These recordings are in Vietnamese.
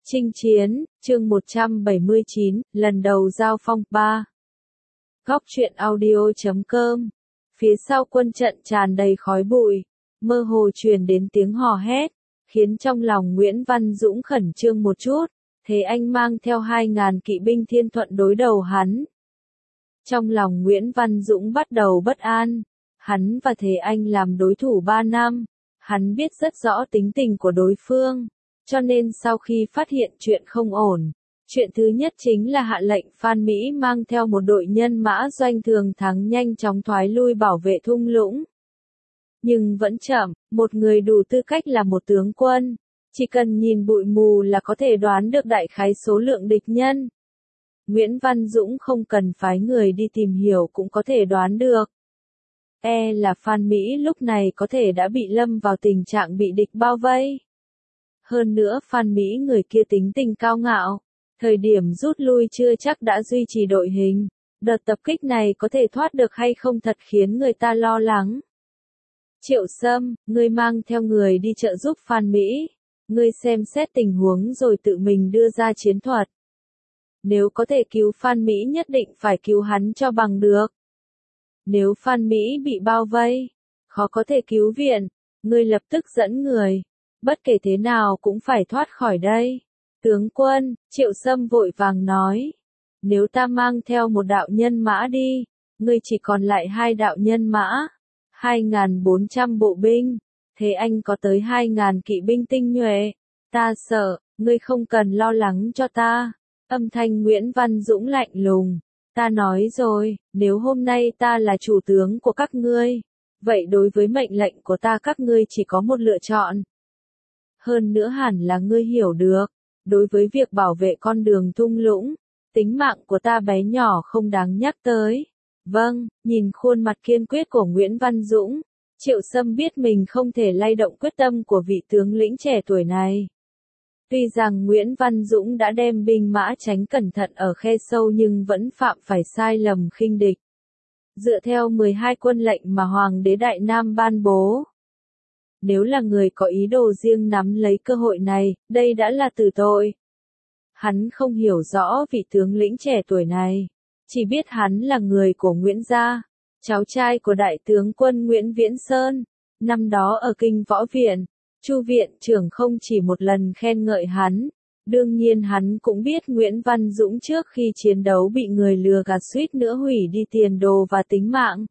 Chinh chiến, chương 179, lần đầu giao phong 3. Góc truyện audio.com. Phía sau quân trận tràn đầy khói bụi, mơ hồ truyền đến tiếng hò hét, khiến trong lòng Nguyễn Văn Dũng khẩn trương một chút, thế anh mang theo 2.000 kỵ binh Thiên Thuận đối đầu hắn. Trong lòng Nguyễn Văn Dũng bắt đầu bất an, hắn và Thế Anh làm đối thủ 3 năm, hắn biết rất rõ tính tình của đối phương. Cho nên sau khi phát hiện chuyện không ổn, chuyện thứ nhất chính là hạ lệnh Phan Mỹ mang theo một đội nhân mã Doanh Thường Thắng nhanh chóng thoái lui bảo vệ thung lũng. Nhưng vẫn chậm, một người đủ tư cách là một tướng quân, chỉ cần nhìn bụi mù là có thể đoán được đại khái số lượng địch nhân. Nguyễn Văn Dũng không cần phái người đi tìm hiểu cũng có thể đoán được. Là Phan Mỹ lúc này có thể đã bị lâm vào tình trạng bị địch bao vây. Hơn nữa Phan Mỹ người kia tính tình cao ngạo, thời điểm rút lui chưa chắc đã duy trì đội hình, đợt tập kích này có thể thoát được hay không thật khiến người ta lo lắng. Triệu Sâm, ngươi mang theo người đi trợ giúp Phan Mỹ, ngươi xem xét tình huống rồi tự mình đưa ra chiến thuật. Nếu có thể cứu Phan Mỹ nhất định phải cứu hắn cho bằng được. Nếu Phan Mỹ bị bao vây, khó có thể cứu viện, ngươi lập tức dẫn người. Bất kể thế nào cũng phải thoát khỏi đây. Tướng quân, Triệu Sâm vội vàng nói. Nếu ta mang theo một đạo nhân mã đi, ngươi chỉ còn lại 2 đạo nhân mã, 2.400 bộ binh, thế anh có tới 2.000 kỵ binh tinh nhuệ. Ta sợ, ngươi không cần lo lắng cho ta. Âm thanh Nguyễn Văn Dũng lạnh lùng. Ta nói rồi, nếu hôm nay ta là chủ tướng của các ngươi, vậy đối với mệnh lệnh của ta các ngươi chỉ có một lựa chọn. Hơn nữa hẳn là ngươi hiểu được, đối với việc bảo vệ con đường thung lũng, tính mạng của ta bé nhỏ không đáng nhắc tới. Vâng, nhìn khuôn mặt kiên quyết của Nguyễn Văn Dũng, Triệu Sâm biết mình không thể lay động quyết tâm của vị tướng lĩnh trẻ tuổi này. Tuy rằng Nguyễn Văn Dũng đã đem binh mã tránh cẩn thận ở khe sâu nhưng vẫn phạm phải sai lầm khinh địch. Dựa theo 12 quân lệnh mà Hoàng đế Đại Nam ban bố. Nếu là người có ý đồ riêng nắm lấy cơ hội này, đây đã là tử tội. Hắn không hiểu rõ vị tướng lĩnh trẻ tuổi này, chỉ biết hắn là người của Nguyễn gia, cháu trai của đại tướng quân Nguyễn Viễn Sơn. Năm đó ở Kinh Võ Viện, Chu viện trưởng không chỉ một lần khen ngợi hắn. Đương nhiên hắn cũng biết Nguyễn Văn Dũng trước khi chiến đấu bị người lừa gạt suýt nữa hủy đi tiền đồ và tính mạng.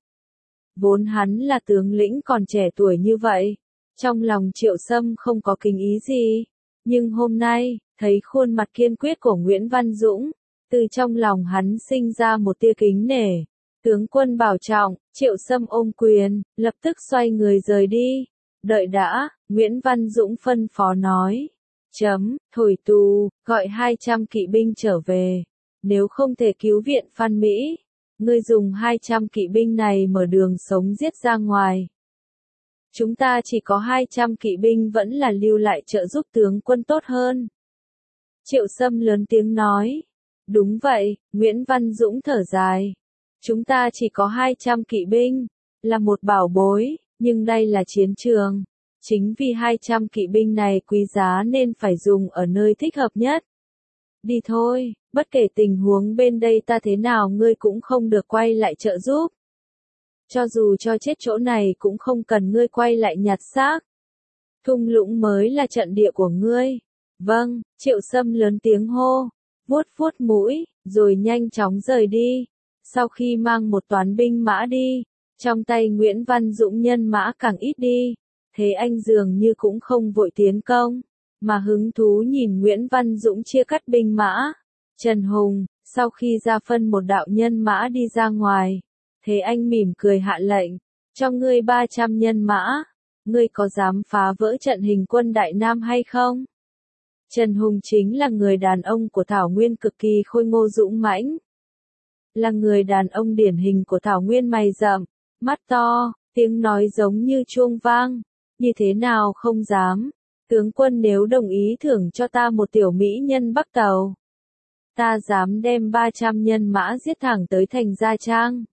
Vốn hắn là tướng lĩnh còn trẻ tuổi như vậy. Trong lòng Triệu Sâm không có kính ý gì, nhưng hôm nay, thấy khuôn mặt kiên quyết của Nguyễn Văn Dũng, từ trong lòng hắn sinh ra một tia kính nể. Tướng quân bảo trọng, Triệu Sâm ôm quyền, lập tức xoay người rời đi. Đợi đã, Nguyễn Văn Dũng phân phó nói. Thổi tù, gọi 200 kỵ binh trở về. Nếu không thể cứu viện Phan Mỹ, ngươi dùng 200 kỵ binh này mở đường sống giết ra ngoài. Chúng ta chỉ có 200 kỵ binh vẫn là lưu lại trợ giúp tướng quân tốt hơn. Triệu Sâm lớn tiếng nói. Đúng vậy, Nguyễn Văn Dũng thở dài. Chúng ta chỉ có 200 kỵ binh, là một bảo bối, nhưng đây là chiến trường. Chính vì 200 kỵ binh này quý giá nên phải dùng ở nơi thích hợp nhất. Đi thôi, bất kể tình huống bên đây ta thế nào ngươi cũng không được quay lại trợ giúp. Cho dù cho chết chỗ này cũng không cần ngươi quay lại nhặt xác. Thung lũng mới là trận địa của ngươi. Vâng, Triệu Sâm lớn tiếng hô, vuốt vuốt mũi, rồi nhanh chóng rời đi. Sau khi mang một toán binh mã đi, trong tay Nguyễn Văn Dũng nhân mã càng ít đi, thế anh dường như cũng không vội tiến công, mà hứng thú nhìn Nguyễn Văn Dũng chia cắt binh mã. Trần Hùng, sau khi ra phân một đạo nhân mã đi ra ngoài, thế anh mỉm cười hạ lệnh, cho ngươi 300 nhân mã, ngươi có dám phá vỡ trận hình quân Đại Nam hay không? Trần Hùng chính là người đàn ông của Thảo Nguyên cực kỳ khôi ngô dũng mãnh. Là người đàn ông điển hình của Thảo Nguyên mày rậm, mắt to, tiếng nói giống như chuông vang, như thế nào không dám. Tướng quân nếu đồng ý thưởng cho ta một tiểu mỹ nhân Bắc Tàu, ta dám đem 300 nhân mã giết thẳng tới thành Gia Trang.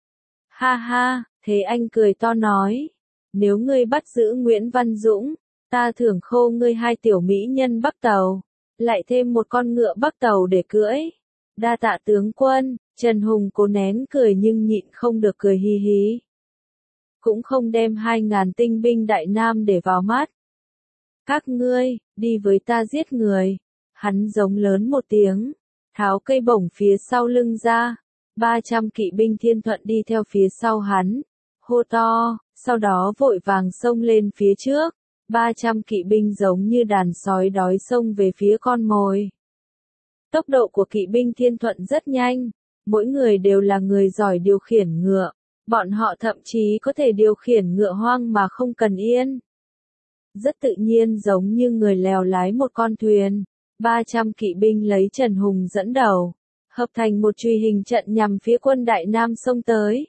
Ha ha, thế anh cười to nói, nếu ngươi bắt giữ Nguyễn Văn Dũng, ta thưởng khô ngươi 2 tiểu mỹ nhân Bắc Tàu. lại thêm một con ngựa bắc tàu để cưỡi. Đa tạ tướng quân, Trần Hùng cố nén cười nhưng nhịn không được cười hí hí. Cũng không đem 2.000 tinh binh Đại Nam để vào mắt. Các ngươi, đi với ta giết người. Hắn giống lớn một tiếng, tháo cây bổng phía sau lưng ra. 300 kỵ binh Thiên Thuận đi theo phía sau hắn, hô to, sau đó vội vàng xông lên phía trước. 300 kỵ binh giống như đàn sói đói xông về phía con mồi. Tốc độ của kỵ binh Thiên Thuận rất nhanh, mỗi người đều là người giỏi điều khiển ngựa, bọn họ thậm chí có thể điều khiển ngựa hoang mà không cần yên. Rất tự nhiên giống như người lèo lái một con thuyền. 300 kỵ binh lấy Trần Hùng dẫn đầu, hợp thành một truy hình trận nhằm phía quân Đại Nam xông tới.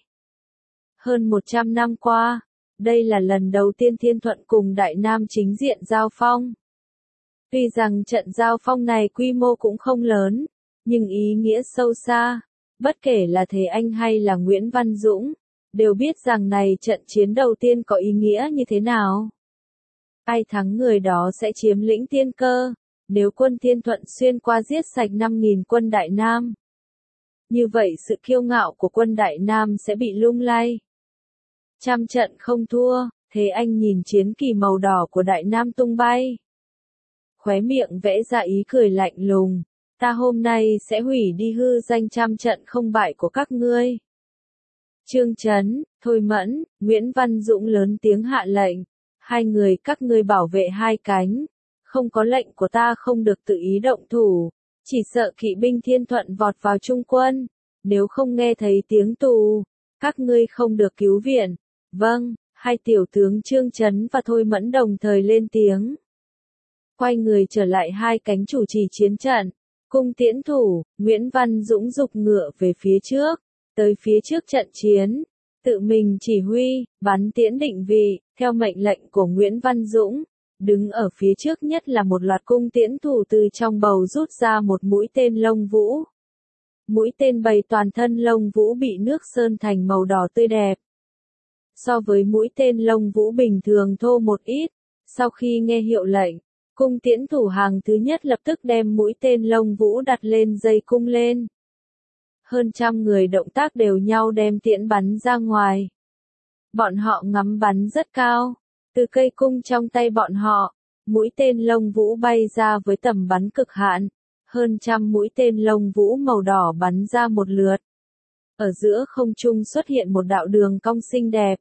Hơn 100 năm qua, đây là lần đầu tiên Thiên Thuận cùng Đại Nam chính diện giao phong. Tuy rằng trận giao phong này quy mô cũng không lớn, nhưng ý nghĩa sâu xa, bất kể là Thế Anh hay là Nguyễn Văn Dũng, đều biết rằng này trận chiến đầu tiên có ý nghĩa như thế nào. Ai thắng người đó sẽ chiếm lĩnh tiên cơ, nếu quân Thiên Thuận xuyên qua giết sạch 5.000 quân Đại Nam. Như vậy sự kiêu ngạo của quân Đại Nam sẽ bị lung lay. Trăm trận không thua, Thế Anh nhìn chiến kỳ màu đỏ của Đại Nam tung bay. Khóe miệng vẽ ra ý cười lạnh lùng, ta hôm nay sẽ hủy đi hư danh trăm trận không bại của các ngươi. Trương Chấn, Thôi Mẫn, Nguyễn Văn Dũng lớn tiếng hạ lệnh, hai người các ngươi bảo vệ hai cánh, không có lệnh của ta không được tự ý động thủ, chỉ sợ kỵ binh Thiên Thuận vọt vào trung quân, nếu không nghe thấy tiếng tù, các ngươi không được cứu viện. Vâng, hai tiểu tướng Trương Chấn và Thôi Mẫn đồng thời lên tiếng. Quay người trở lại hai cánh chủ trì chiến trận, cung tiễn thủ, Nguyễn Văn Dũng giục ngựa về phía trước, tới phía trước trận chiến, tự mình chỉ huy, bắn tiễn định vị, theo mệnh lệnh của Nguyễn Văn Dũng. Đứng ở phía trước nhất là một loạt cung tiễn thủ từ trong bầu rút ra một mũi tên lông vũ. Mũi tên bày toàn thân lông vũ bị nước sơn thành màu đỏ tươi đẹp. So với mũi tên lông vũ bình thường thô một ít, sau khi nghe hiệu lệnh, cung tiễn thủ hàng thứ nhất lập tức đem mũi tên lông vũ đặt lên dây cung lên. Hơn trăm người động tác đều nhau đem tiễn bắn ra ngoài. Bọn họ ngắm bắn rất cao. Từ cây cung trong tay bọn họ, mũi tên lông vũ bay ra với tầm bắn cực hạn. Hơn trăm mũi tên lông vũ màu đỏ bắn ra một lượt. Ở giữa không trung xuất hiện một đạo đường cong xinh đẹp.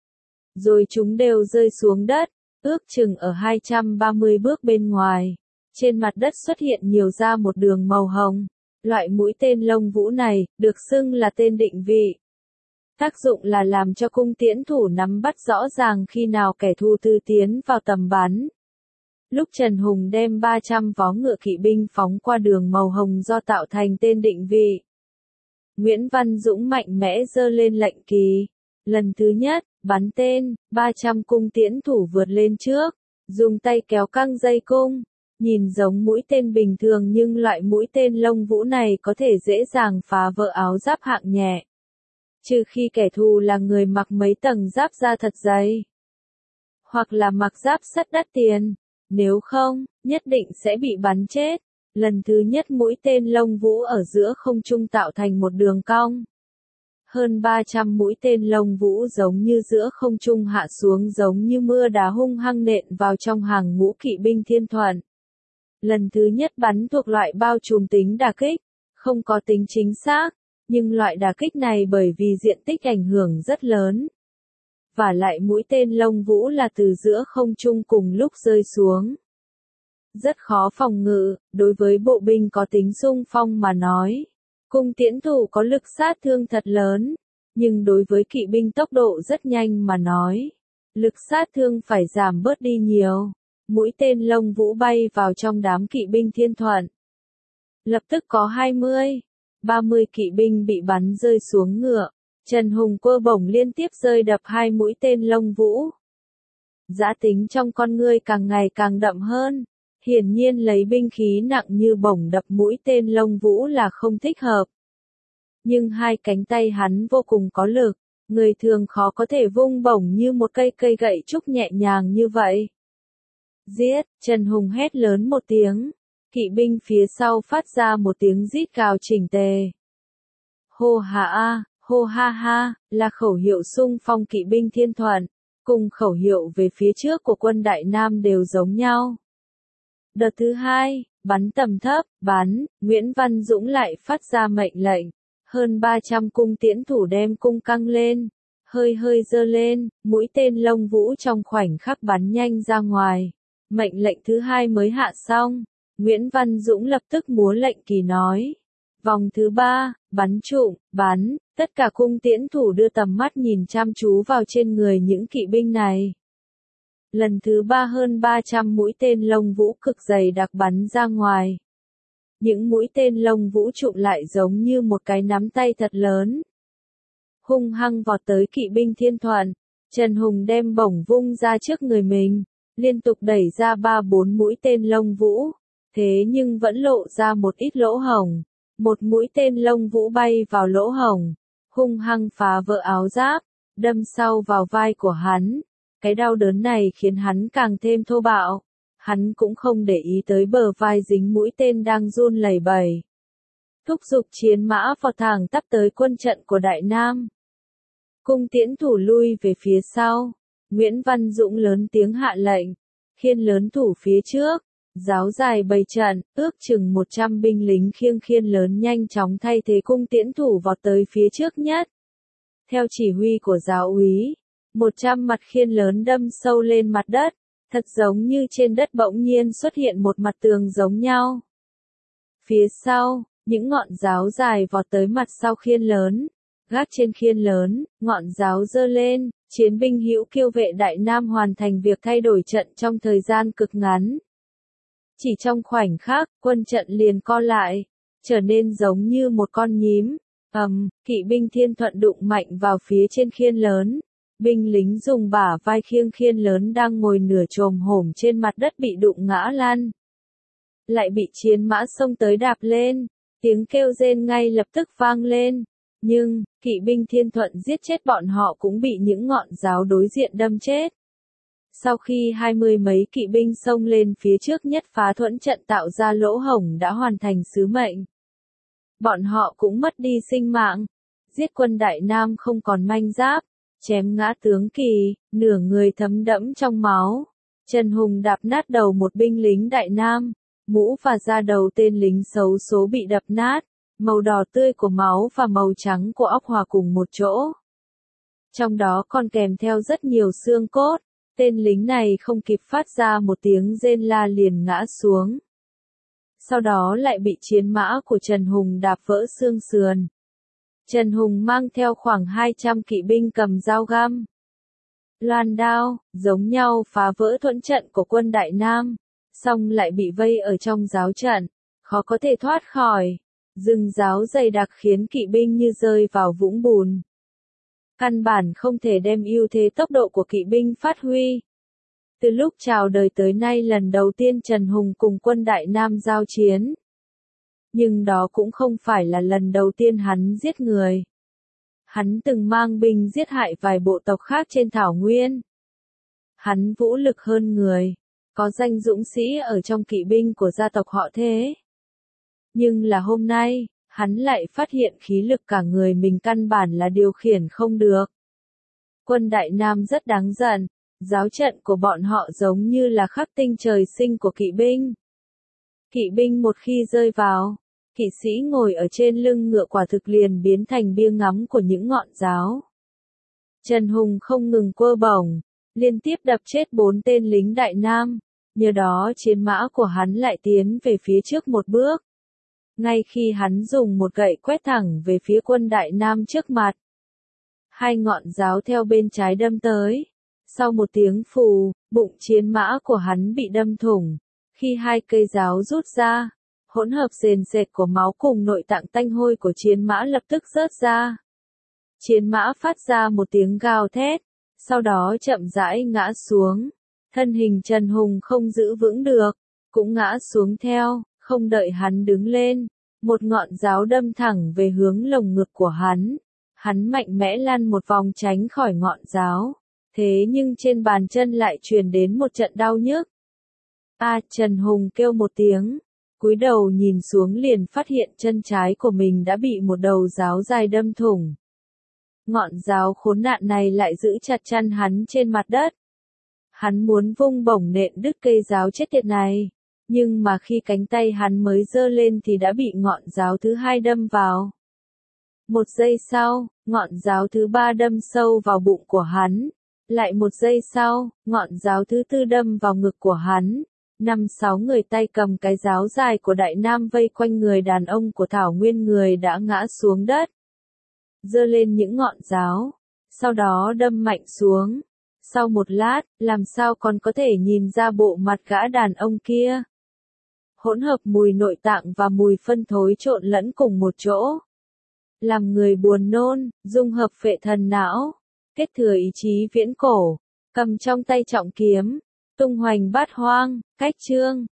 Rồi chúng đều rơi xuống đất, ước chừng ở 230 bước bên ngoài. Trên mặt đất xuất hiện nhiều ra một đường màu hồng. Loại mũi tên lông vũ này, được xưng là tên định vị. Tác dụng là làm cho cung tiễn thủ nắm bắt rõ ràng khi nào kẻ thù tư tiến vào tầm bắn. Lúc Trần Hùng đem 300 vó ngựa kỵ binh phóng qua đường màu hồng do tạo thành tên định vị. Nguyễn Văn Dũng mạnh mẽ giơ lên lệnh kỳ. Lần thứ nhất, bắn tên, 300 cung tiễn thủ vượt lên trước, dùng tay kéo căng dây cung. Nhìn giống mũi tên bình thường nhưng loại mũi tên lông vũ này có thể dễ dàng phá vỡ áo giáp hạng nhẹ. Trừ khi kẻ thù là người mặc mấy tầng giáp da thật dày. Hoặc là mặc giáp sắt đắt tiền. Nếu không, nhất định sẽ bị bắn chết. Lần thứ nhất mũi tên lông vũ ở giữa không trung tạo thành một đường cong. Hơn 300 mũi tên lông vũ giống như giữa không trung hạ xuống giống như mưa đá hung hăng nện vào trong hàng ngũ kỵ binh Thiên Thuận. Lần thứ nhất bắn thuộc loại bao trùm tính đả kích, không có tính chính xác, nhưng loại đả kích này bởi vì diện tích ảnh hưởng rất lớn. Và lại mũi tên lông vũ là từ giữa không trung cùng lúc rơi xuống. Rất khó phòng ngự, đối với bộ binh có tính xung phong mà nói. Cung tiễn thủ có lực sát thương thật lớn, nhưng đối với kỵ binh tốc độ rất nhanh mà nói. Lực sát thương phải giảm bớt đi nhiều. Mũi tên lông vũ bay vào trong đám kỵ binh Thiên Thuận. Lập tức có 30 kỵ binh bị bắn rơi xuống ngựa. Trần Hùng quơ bổng liên tiếp rơi đập 2 mũi tên lông vũ. Dã tính trong con ngươi càng ngày càng đậm hơn. Hiển nhiên lấy binh khí nặng như bổng đập mũi tên lông vũ là không thích hợp. Nhưng hai cánh tay hắn vô cùng có lực. Người thường khó có thể vung bổng như một cây gậy trúc nhẹ nhàng như vậy. Giết, Trần Hùng hét lớn một tiếng. Kỵ binh phía sau phát ra một tiếng rít gào chỉnh tề. Hô ha a, hô ha ha, là khẩu hiệu xung phong kỵ binh Thiên Thuận, cùng khẩu hiệu về phía trước của quân Đại Nam đều giống nhau. Đợt thứ hai, bắn tầm thấp, bắn, Nguyễn Văn Dũng lại phát ra mệnh lệnh. Hơn 300 cung tiễn thủ đem cung căng lên, hơi giơ lên, mũi tên lông vũ trong khoảnh khắc bắn nhanh ra ngoài. Mệnh lệnh thứ hai mới hạ xong, Nguyễn Văn Dũng lập tức múa lệnh kỳ nói. Vòng thứ ba, bắn trụm, bắn, tất cả cung tiễn thủ đưa tầm mắt nhìn chăm chú vào trên người những kỵ binh này. Lần thứ ba hơn 300 mũi tên lông vũ cực dày đặc bắn ra ngoài. Những mũi tên lông vũ trụm lại giống như một cái nắm tay thật lớn. Hung hăng vọt tới kỵ binh Thiên Thuận, Trần Hùng đem bổng vung ra trước người mình, liên tục đẩy ra 3-4 mũi tên lông vũ, thế nhưng vẫn lộ ra một ít lỗ hổng. Một mũi tên lông vũ bay vào lỗ hổng, hung hăng phá vỡ áo giáp, đâm sâu vào vai của hắn. Cái đau đớn này khiến hắn càng thêm thô bạo. Hắn cũng không để ý tới bờ vai dính mũi tên đang run lẩy bẩy. Thúc giục chiến mã vọt thẳng tắp tới quân trận của Đại Nam. Cung tiễn thủ lui về phía sau. Nguyễn Văn Dũng lớn tiếng hạ lệnh. Khiên lớn thủ phía trước. Giáo dài bày trận, ước chừng 100 binh lính khiêng khiên lớn nhanh chóng thay thế cung tiễn thủ vọt tới phía trước nhất. Theo chỉ huy của giáo úy, 100 mặt khiên lớn đâm sâu lên mặt đất, thật giống như trên đất bỗng nhiên xuất hiện một mặt tường giống nhau. Phía sau, những ngọn giáo dài vọt tới mặt sau khiên lớn, gác trên khiên lớn, ngọn giáo giơ lên, chiến binh hữu kiêu vệ Đại Nam hoàn thành việc thay đổi trận trong thời gian cực ngắn. Chỉ trong khoảnh khắc, quân trận liền co lại, trở nên giống như một con nhím. Kỵ binh Thiên Thuận đụng mạnh vào phía trên khiên lớn. Binh lính dùng bả vai khiêng khiên lớn đang ngồi nửa chồm hổm trên mặt đất bị đụng ngã lăn. Lại bị chiến mã xông tới đạp lên, tiếng kêu rên ngay lập tức vang lên. Nhưng, kỵ binh Thiên Thuận giết chết bọn họ cũng bị những ngọn giáo đối diện đâm chết. Sau khi 20 mấy kỵ binh xông lên phía trước nhất phá thuẫn trận tạo ra lỗ hổng đã hoàn thành sứ mệnh. Bọn họ cũng mất đi sinh mạng. Giết quân Đại Nam không còn manh giáp. Chém ngã tướng Kỳ, nửa người thấm đẫm trong máu. Trần Hùng đạp nát đầu một binh lính Đại Nam. Mũ và da đầu tên lính xấu số bị đập nát. Màu đỏ tươi của máu và màu trắng của óc hòa cùng một chỗ. Trong đó còn kèm theo rất nhiều xương cốt. Tên lính này không kịp phát ra một tiếng rên la liền ngã xuống. Sau đó lại bị chiến mã của Trần Hùng đạp vỡ xương sườn. Trần Hùng mang theo khoảng 200 kỵ binh cầm dao găm, loan đao, giống nhau phá vỡ thuẫn trận của quân Đại Nam, xong lại bị vây ở trong giáo trận, khó có thể thoát khỏi. Rừng giáo dày đặc khiến kỵ binh như rơi vào vũng bùn. Căn bản không thể đem ưu thế tốc độ của kỵ binh phát huy. Từ lúc chào đời tới nay lần đầu tiên Trần Hùng cùng quân Đại Nam giao chiến. Nhưng đó cũng không phải là lần đầu tiên hắn giết người. Hắn từng mang binh giết hại vài bộ tộc khác trên thảo nguyên. Hắn vũ lực hơn người, có danh dũng sĩ ở trong kỵ binh của gia tộc họ Thế. Nhưng là hôm nay, hắn lại phát hiện khí lực cả người mình căn bản là điều khiển không được. Quân Đại Nam rất đáng giận, giáo trận của bọn họ giống như là khắc tinh trời sinh của kỵ binh. Kỵ binh một khi rơi vào, kỵ sĩ ngồi ở trên lưng ngựa quả thực liền biến thành bia ngắm của những ngọn giáo. Trần Hùng không ngừng quơ bổng, liên tiếp đập chết 4 tên lính Đại Nam, nhờ đó chiến mã của hắn lại tiến về phía trước một bước. Ngay khi hắn dùng một gậy quét thẳng về phía quân Đại Nam trước mặt, 2 ngọn giáo theo bên trái đâm tới. Sau một tiếng phù, bụng chiến mã của hắn bị đâm thủng. Khi 2 cây giáo rút ra, hỗn hợp sền sệt của máu cùng nội tạng tanh hôi của chiến mã lập tức rớt ra. Chiến mã phát ra một tiếng gào thét, sau đó chậm rãi ngã xuống. Thân hình Trần Hùng không giữ vững được, cũng ngã xuống theo, không đợi hắn đứng lên. Một ngọn giáo đâm thẳng về hướng lồng ngực của hắn. Hắn mạnh mẽ lăn một vòng tránh khỏi ngọn giáo. Thế nhưng trên bàn chân lại truyền đến một trận đau nhức. Trần Hùng kêu một tiếng. Cúi đầu nhìn xuống liền phát hiện chân trái của mình đã bị một đầu giáo dài đâm thủng. Ngọn giáo khốn nạn này lại giữ chặt chân hắn trên mặt đất. Hắn muốn vung bổng nện đứt cây giáo chết tiệt này, nhưng mà khi cánh tay hắn mới giơ lên thì đã bị ngọn giáo thứ hai đâm vào. Một giây sau, ngọn giáo thứ ba đâm sâu vào bụng của hắn. Lại một giây sau, ngọn giáo thứ tư đâm vào ngực của hắn. 5-6 người tay cầm cái giáo dài của Đại Nam vây quanh người đàn ông của Thảo Nguyên, người đã ngã xuống đất. Giơ lên những ngọn giáo, sau đó đâm mạnh xuống. Sau một lát, làm sao còn có thể nhìn ra bộ mặt gã đàn ông kia. Hỗn hợp mùi nội tạng và mùi phân thối trộn lẫn cùng một chỗ. Làm người buồn nôn, dung hợp phệ thần não, kết thừa ý chí viễn cổ, cầm trong tay trọng kiếm, tung hoành bát hoang, cách chương.